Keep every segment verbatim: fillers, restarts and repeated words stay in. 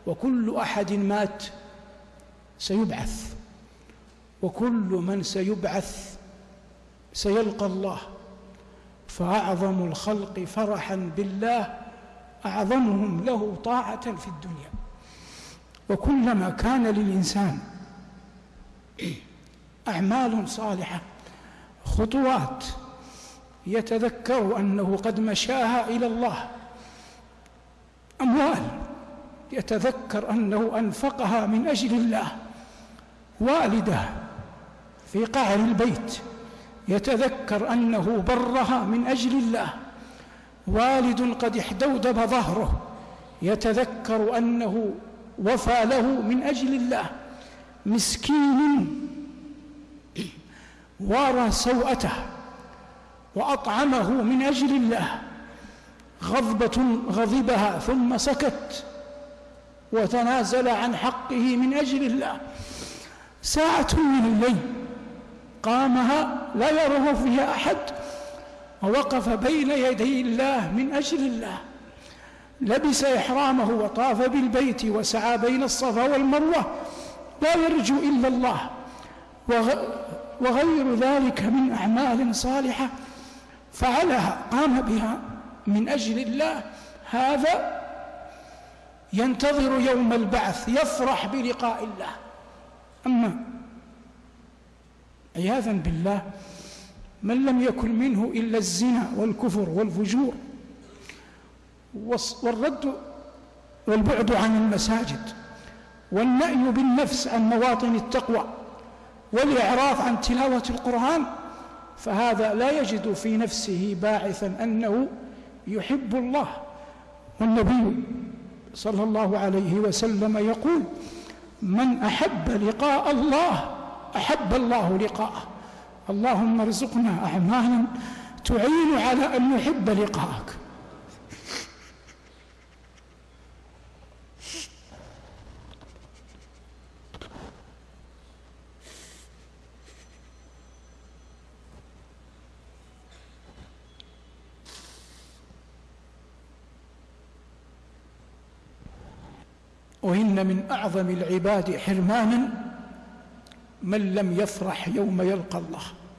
وكل أحد مات سيبعث، وكل من سيبعث سيلقى الله، فأعظم الخلق فرحا بالله أعظمهم له طاعة في الدنيا. وكلما كان للإنسان أعمال صالحة، خطوات يتذكر أنه قد مشاها إلى الله، أموال يتذكر أنه أنفقها من أجل الله، والدة في قعر البيت يتذكر أنه برها من أجل الله، والد قد احدودب ظهره يتذكر أنه وفى له من أجل الله، مسكين وارى سوءته وأطعمه من أجل الله، غضبة غضبها ثم سكت وتنازل عن حقه من أجل الله، ساعة من الليل قامها لا يره فيها أحد ووقف بين يدي الله من أجل الله، لبس إحرامه وطاف بالبيت وسعى بين الصفا والمروة لا يرجو إلا الله، وغير ذلك من أعمال صالحة فعلها قام بها من أجل الله، هذا ينتظر يوم البعث يفرح بلقاء الله. أما عياذا بالله من لم يكن منه إلا الزنا والكفر والفجور والرد والبعد عن المساجد والنأي بالنفس عن مواطن التقوى والإعراض عن تلاوة القرآن، فهذا لا يجد في نفسه باعثا أنه يحب الله. والنبي صلى الله عليه وسلم يقول: من أحب لقاء الله أحب الله لقاءه. اللهم ارزقنا أعمالا تعين على أن نحب لقاءك. وإن من أعظم العباد حرمانا من لم يفرح يوم يلقى الله.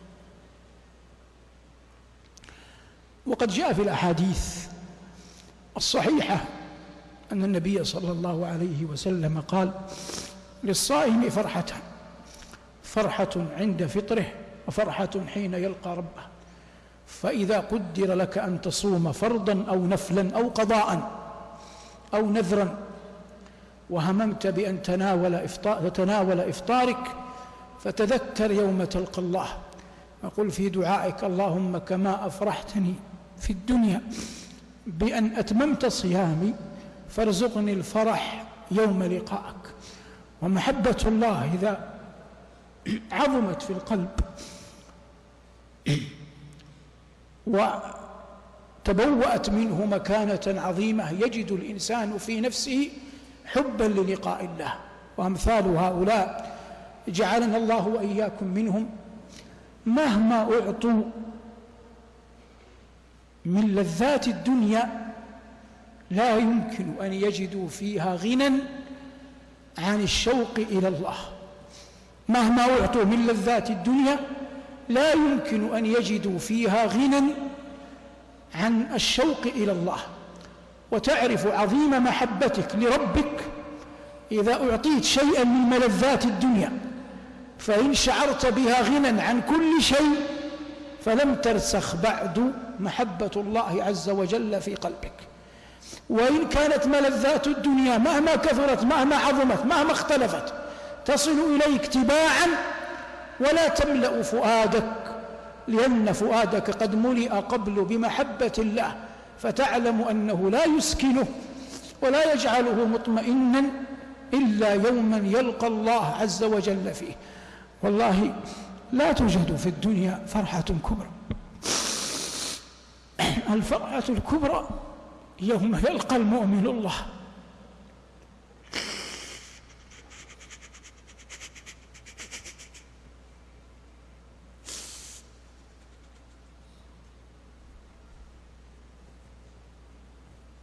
وقد جاء في الأحاديث الصحيحة أن النبي صلى الله عليه وسلم قال: للصائم فرحتان، فرحة عند فطره وفرحة حين يلقى ربه، فإذا قدر لك أن تصوم فرضا أو نفلا أو قضاء أو نذرا وهممت بأن تناول إفطار تناول إفطارك فتذكر يوم تلقى الله، وقل في دعائك: اللهم كما أفرحتني في الدنيا بأن أتممت صيامي فارزقني الفرح يوم لقائك. ومحبة الله إذا عظمت في القلب وتبوأت منه مكانة عظيمة يجد الإنسان في نفسه حبا للقاء الله. وأمثال هؤلاء جعلنا الله وإياكم منهم مهما أعطوا من لذات الدنيا لا يمكن أن يجدوا فيها غنى عن الشوق إلى الله. مهما أعطوا من لذات الدنيا لا يمكن أن يجدوا فيها غنى عن الشوق إلى الله. وتعرف عظيم محبتك لربك إذا أعطيت شيئا من ملذات الدنيا، فإن شعرت بها غنى عن كل شيء فلم ترسخ بعد محبة الله عز وجل في قلبك. وإن كانت ملذات الدنيا مهما كثرت مهما عظمت مهما اختلفت تصل إليك تباعا ولا تملأ فؤادك، لأن فؤادك قد ملئ قبل بمحبة الله، فتعلم أنه لا يسكنه ولا يجعله مطمئنا إلا يوما يلقى الله عز وجل فيه. والله لا توجد في الدنيا فرحة كبرى. الفرحة الكبرى يوم يلقى المؤمن الله